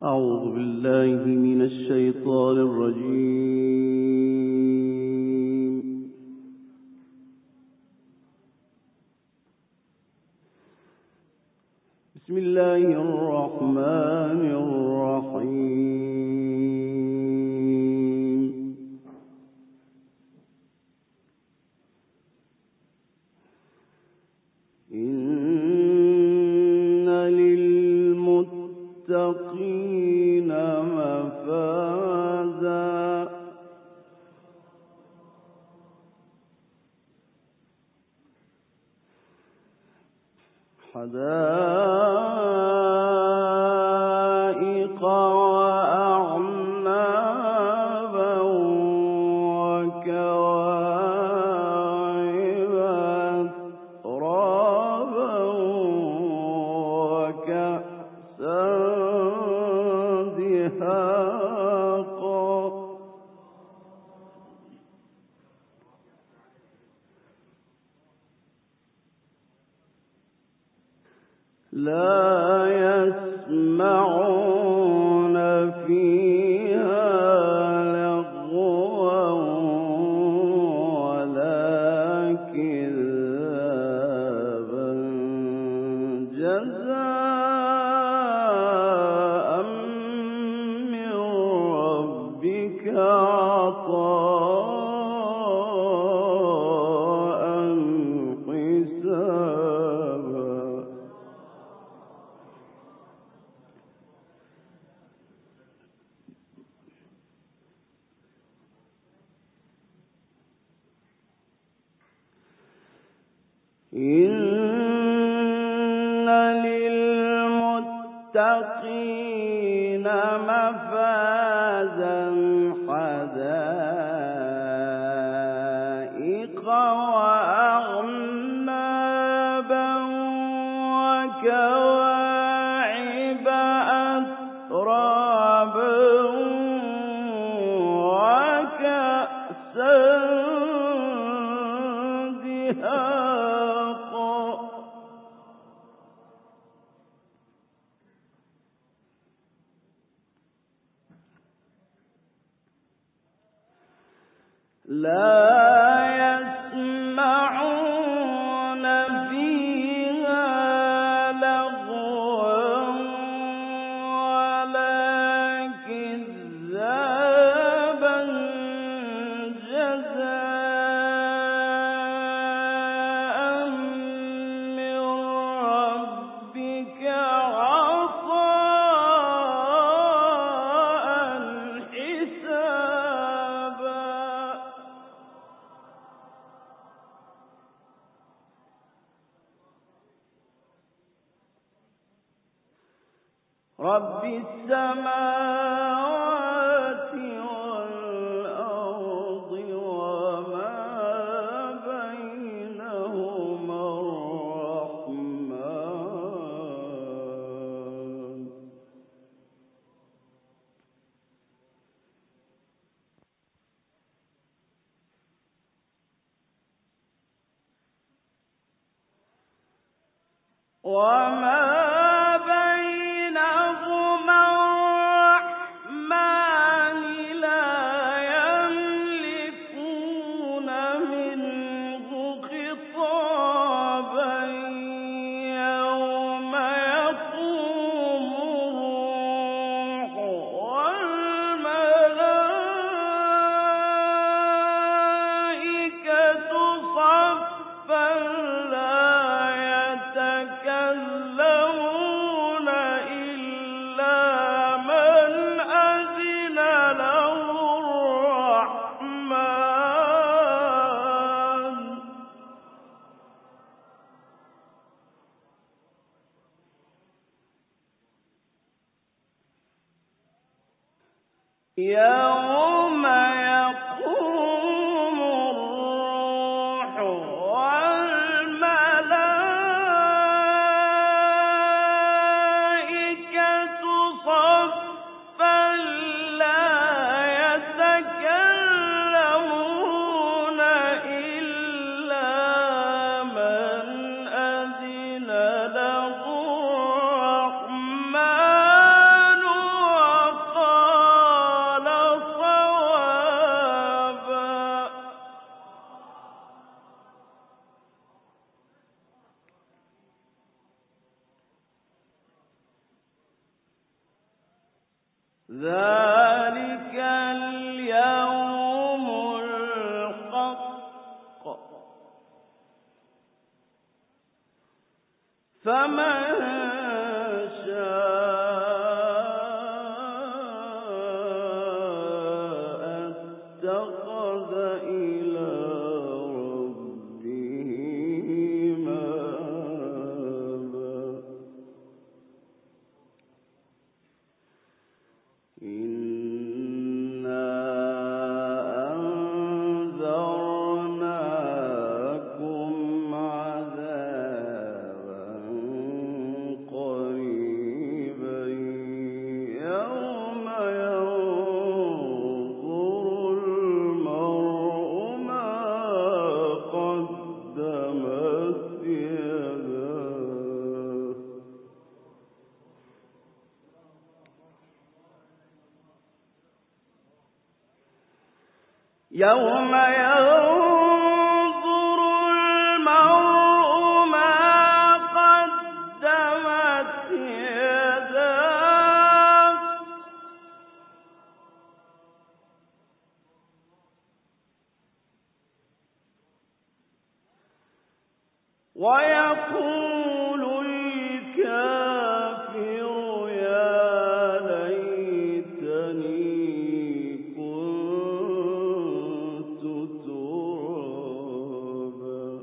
أعوذ بالله من الشيطان الرجيم. بسم الله الرحمن الرحيم. إن للمتقين مفازا حدائق وأعنابا وكواعب أترابا وكأسا دهاقا لا يسمعون فيها لغوا ولا كذابا جزاء من ربك عطاء حسابا. إن للمتقين مفازا حدائق وأعنابا وكواعب أترابا وكأسا دهاقا لا يسمعون فيها لغوا ولا كذابا جزاء من ربك عطاء حسابا. رب السماوات والأرض وما بينهما الرحمن وما بينهما الرحمن لا يملكون منه خطابا يوم يقوم الروح والملائكة صفا لا يتكلمون إلا من أذن له الرحمن يوم يقوم الروح والملائكة صفا لا يتكلمون إلا من أذن له الرحمن ذلك اليوم الحق فمن شاء اتخذ إلى ربه مآبا إنا أنذرناكم عذابا قريبا يوم ينظر المرء ما قدمت يداه يوم ينظر المرء ما قدمت يداه ويقول الكافر يا ليتني كنت ترابا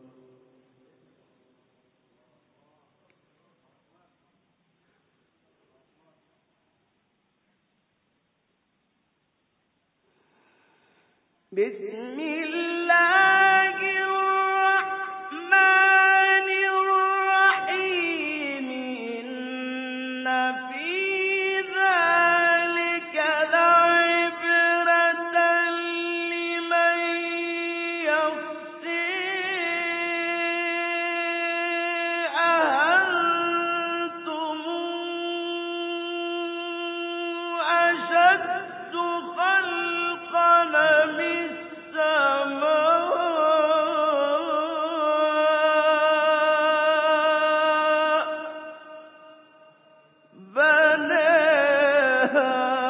بسم الله الرحمن الرحيم إن في ذلك لعبرة لمن يخشى أأنتم أشد خلقا من السماء بناها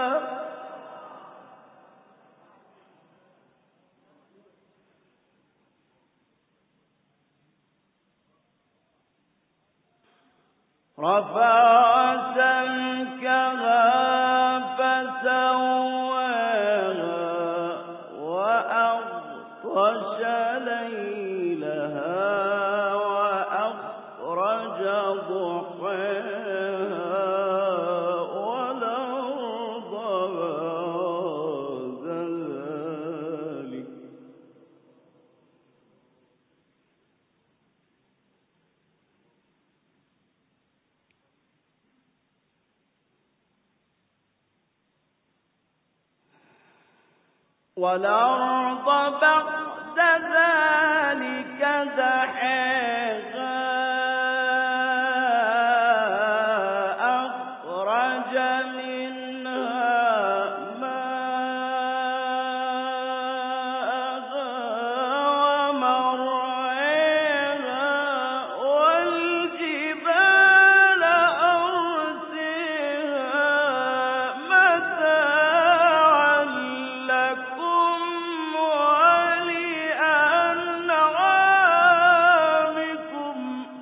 رفع سمكها فسواها وأغطش ليلها وأخرج ضحاها والأرض بعد ذلك والأرض بعد ذلك دحاها أخرج منها ماءها ومرعاها والجبال أرساها متاعا لكم ولأنعامكم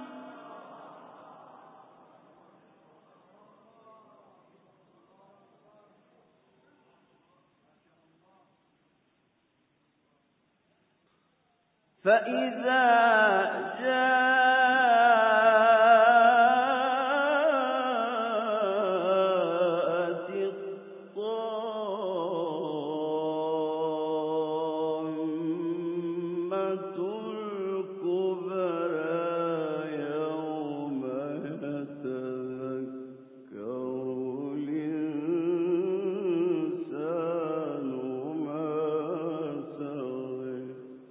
فإذا جاءت الطامة الكبرى يوم يتذكر الإنسان ما سعى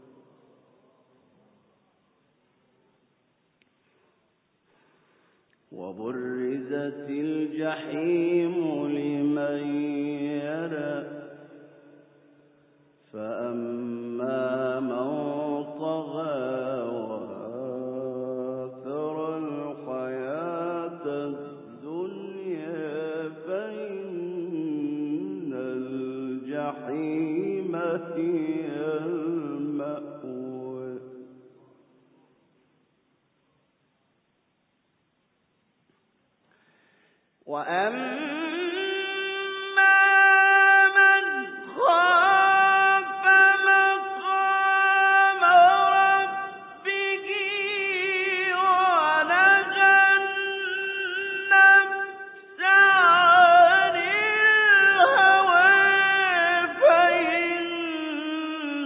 وبرزت الجحيم لمن يرى فأما من طغى وآثر الحياة الدنيا فإن وَأَمَّا مَنْ خَافَ مَقَامَ رَبِّهِ وَنَهَى النَّفْسَ عَنِ الْهَوَىٰ فَإِنَّ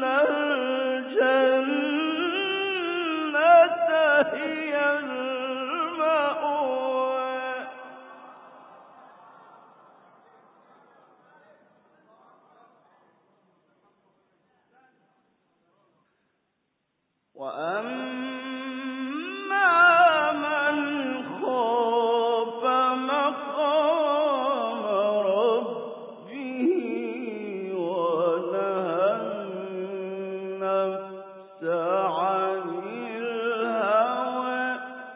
الْجَنَّةَ هِيَ الْمَأْوَىٰ وَأَمَّا مَنْ خَافَ مَقَامَ رَبِّهِ وَنَهَى النَّفْسَ عَنِ الْهَوَىٰ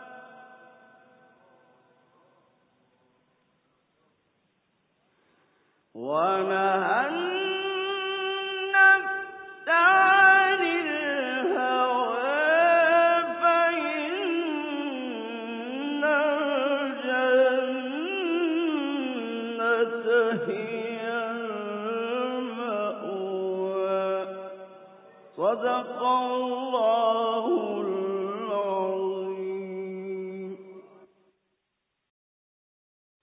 فَإِنَّ الْجَنَّةَ هِيَ الْمَأْوَىٰ صدق الله